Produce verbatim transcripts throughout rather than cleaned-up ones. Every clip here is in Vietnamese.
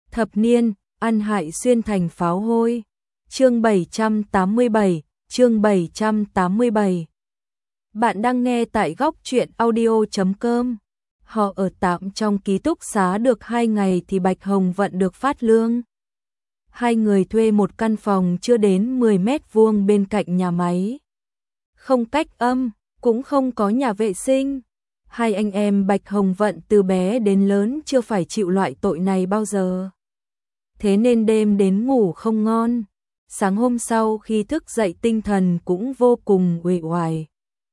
Thập niên, ăn hại xuyên thành pháo hôi. Chương bảy trăm tám mươi bảy, chương bảy trăm tám mươi bảy. Bạn đang nghe tại góc truyện audio chấm com. Họ ở tạm trong ký túc xá được hai ngày thì Bạch Hồng Vận được phát lương. Hai người thuê một căn phòng chưa đến mười mét vuông bên cạnh nhà máy. Không cách âm, cũng không có nhà vệ sinh. Hai anh em Bạch Hồng Vận từ bé đến lớn chưa phải chịu loại tội này bao giờ. Thế nên đêm đến ngủ không ngon. Sáng hôm sau khi thức dậy tinh thần cũng vô cùng uể oải.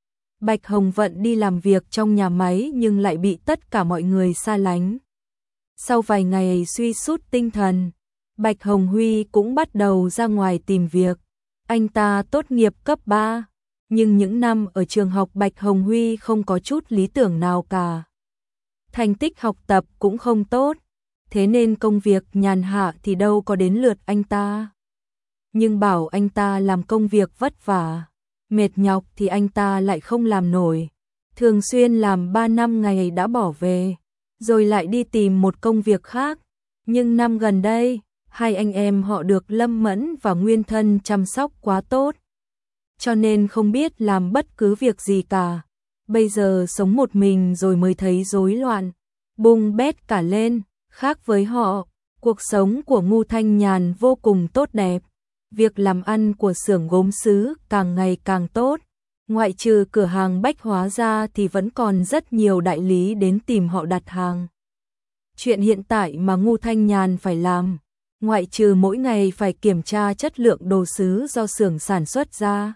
Bạch Hồng Vận đi làm việc trong nhà máy nhưng lại bị tất cả mọi người xa lánh. Sau vài ngày suy sút tinh thần, Bạch Hồng Huy cũng bắt đầu ra ngoài tìm việc. Anh ta tốt nghiệp cấp ba, nhưng những năm ở trường học Bạch Hồng Huy không có chút lý tưởng nào cả. Thành tích học tập cũng không tốt, thế nên công việc nhàn hạ thì đâu có đến lượt anh ta. Nhưng bảo anh ta làm công việc vất vả, mệt nhọc thì anh ta lại không làm nổi. Thường xuyên làm ba năm ngày đã bỏ về, rồi lại đi tìm một công việc khác. Nhưng năm gần đây, hai anh em họ được Lâm Mẫn và Nguyên Thân chăm sóc quá tốt, cho nên không biết làm bất cứ việc gì cả. Bây giờ sống một mình rồi mới thấy rối loạn, bung bét cả lên. Khác với họ, cuộc sống của Ngu Thanh Nhàn vô cùng tốt đẹp. Việc làm ăn của xưởng gốm sứ càng ngày càng tốt. Ngoại trừ cửa hàng bách hóa ra thì vẫn còn rất nhiều đại lý đến tìm họ đặt hàng. Chuyện hiện tại mà Ngu Thanh Nhàn phải làm, ngoại trừ mỗi ngày phải kiểm tra chất lượng đồ sứ do xưởng sản xuất ra,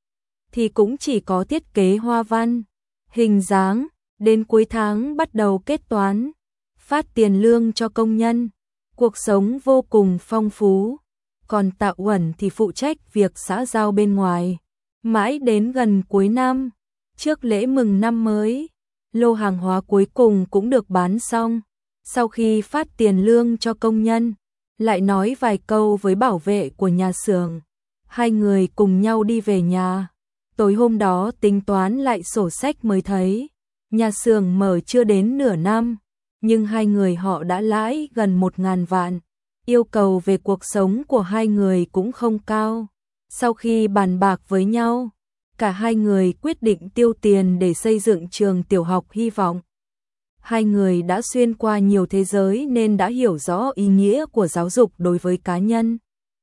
thì cũng chỉ có thiết kế hoa văn, hình dáng, đến cuối tháng bắt đầu kết toán, phát tiền lương cho công nhân. Cuộc sống vô cùng phong phú. Còn Tạ Uẩn thì phụ trách việc xã giao bên ngoài. Mãi đến gần cuối năm, trước lễ mừng năm mới, lô hàng hóa cuối cùng cũng được bán xong. Sau khi phát tiền lương cho công nhân, lại nói vài câu với bảo vệ của nhà xưởng. Hai người cùng nhau đi về nhà. Tối hôm đó tính toán lại sổ sách mới thấy, nhà xưởng mở chưa đến nửa năm, nhưng hai người họ đã lãi gần một ngàn vạn. Yêu cầu về cuộc sống của hai người cũng không cao. Sau khi bàn bạc với nhau, cả hai người quyết định tiêu tiền để xây dựng trường tiểu học hy vọng. Hai người đã xuyên qua nhiều thế giới nên đã hiểu rõ ý nghĩa của giáo dục đối với cá nhân,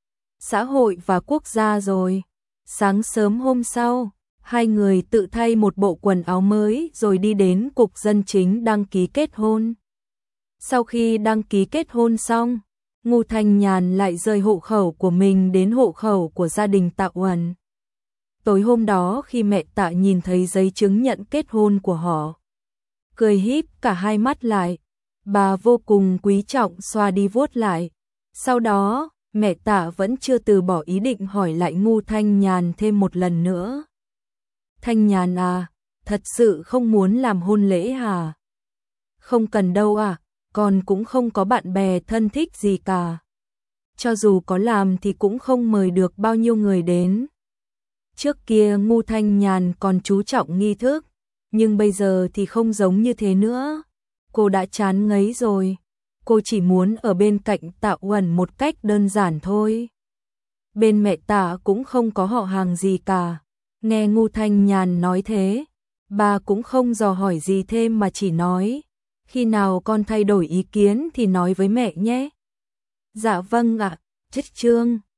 xã hội và quốc gia rồi. Sáng sớm hôm sau, hai người tự thay một bộ quần áo mới rồi đi đến cục dân chính đăng ký kết hôn. Sau khi đăng ký kết hôn xong, Ngu Thanh Nhàn lại rời hộ khẩu của mình đến hộ khẩu của gia đình Tạ Uẩn. Tối hôm đó khi mẹ Tạ nhìn thấy giấy chứng nhận kết hôn của họ, cười híp cả hai mắt lại, bà vô cùng quý trọng xoa đi vuốt lại. Sau đó, mẹ Tạ vẫn chưa từ bỏ ý định hỏi lại Ngu Thanh Nhàn thêm một lần nữa. Thanh Nhàn à, thật sự không muốn làm hôn lễ hả? Không cần đâu à, con cũng không có bạn bè thân thích gì cả. Cho dù có làm thì cũng không mời được bao nhiêu người đến. Trước kia Ngu Thanh Nhàn còn chú trọng nghi thức, nhưng bây giờ thì không giống như thế nữa. Cô đã chán ngấy rồi. Cô chỉ muốn ở bên cạnh Tạ Uẩn một cách đơn giản thôi. Bên mẹ Tạ cũng không có họ hàng gì cả. Nghe Ngu Thanh Nhàn nói thế, bà cũng không dò hỏi gì thêm mà chỉ nói, khi nào con thay đổi ý kiến thì nói với mẹ nhé. Dạ vâng ạ, Trích Chương.